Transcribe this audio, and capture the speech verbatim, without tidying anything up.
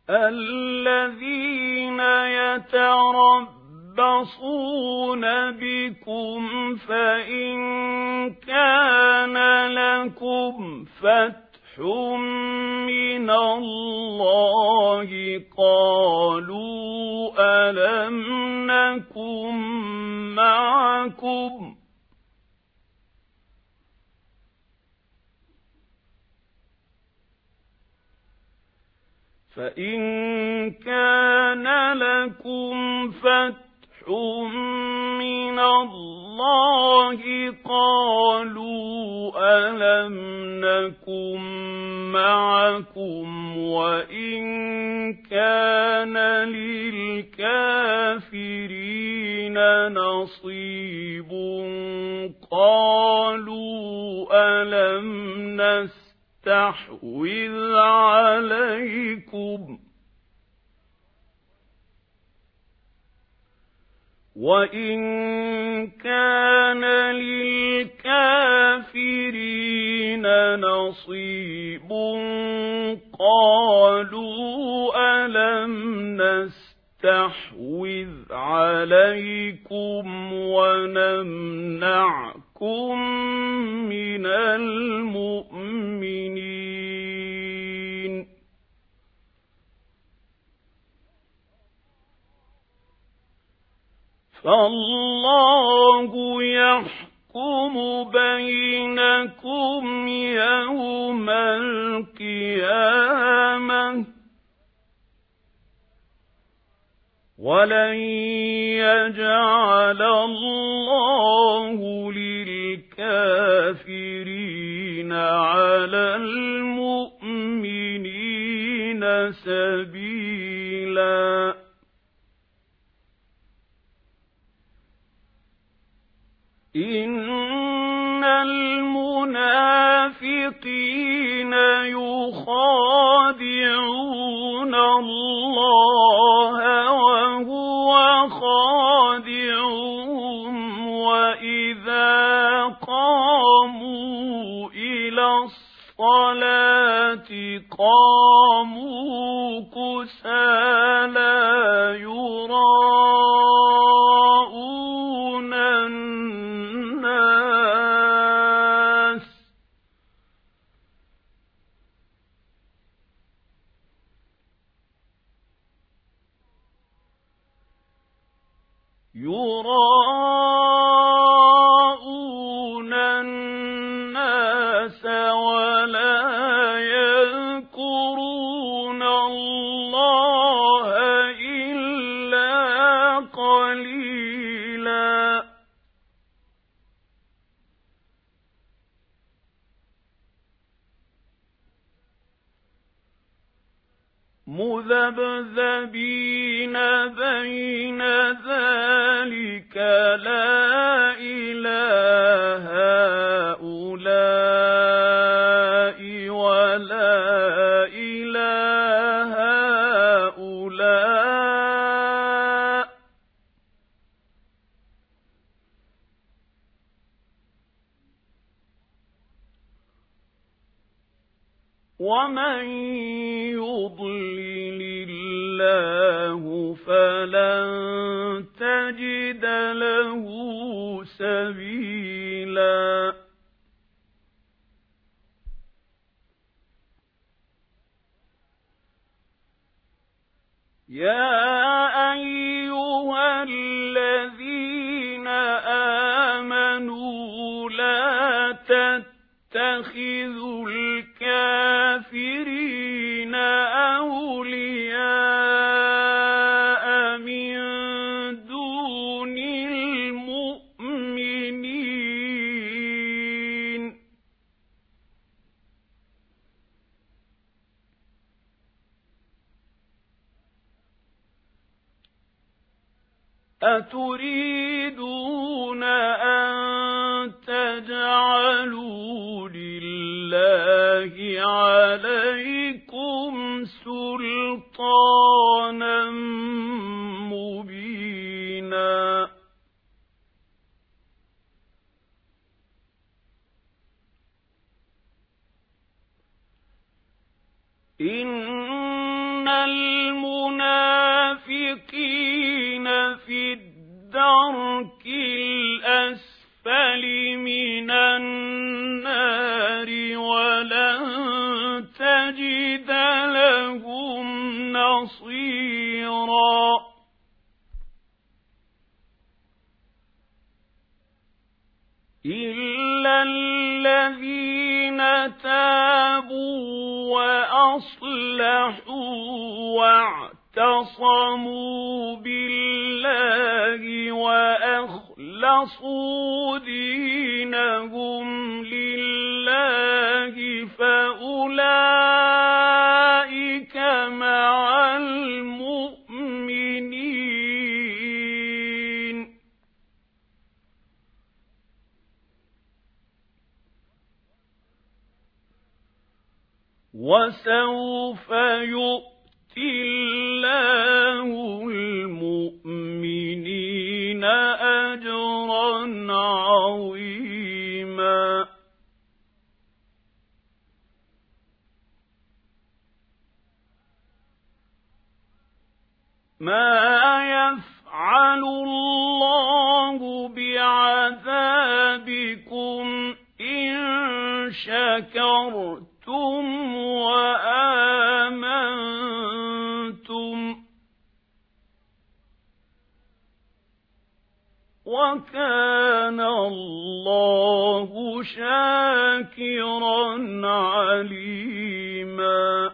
الذين يتربصون بكم فإن كان لكم فتح من الله قالوا ألم نكن معكم فإن كان لكم فتح من الله قالوا ألم نكن معكم وإن كان للكافرين نصيب قالوا ألم نستحوذ عليكم وإن كان للكافرين نصيب قالوا ألم نستحوذ عليكم ونمنعكم من المؤمنين فالله يحكم بينكم يوم القيامة ولن يجعل الله للكافرين على المؤمنين سبيلا إن المنافقين يخادعون الله وهو خادعهم وإذا قاموا إلى الصلاة قاموا كسالى يراءون الناس يراءون الناس ولا يذكرون الله إلا قليلا مذبذبين بين ذلك لا إله هؤلاء ولا إله هؤلاء ومن يضلل الله فلن تجد له سبيلا يا أيها الذين آمنوا لا تتخذوا الكافرين أولياء من دون المؤمنين أتريدون أن تجعلوا لله عليكم سلطانا مبينا إن الدرك الأسفل من النار ولن تجد لهم نصيرا إلا الذين تابوا وأصلحوا واعتصموا بالله وأخلصوا دينهم لله فأولئك مع المؤمنين وسوف يؤتي الله المؤمنين أجرا عظيما ما يفعل الله بعذابكم إن شكرتم وآمنتم وكان الله شاكرا عليما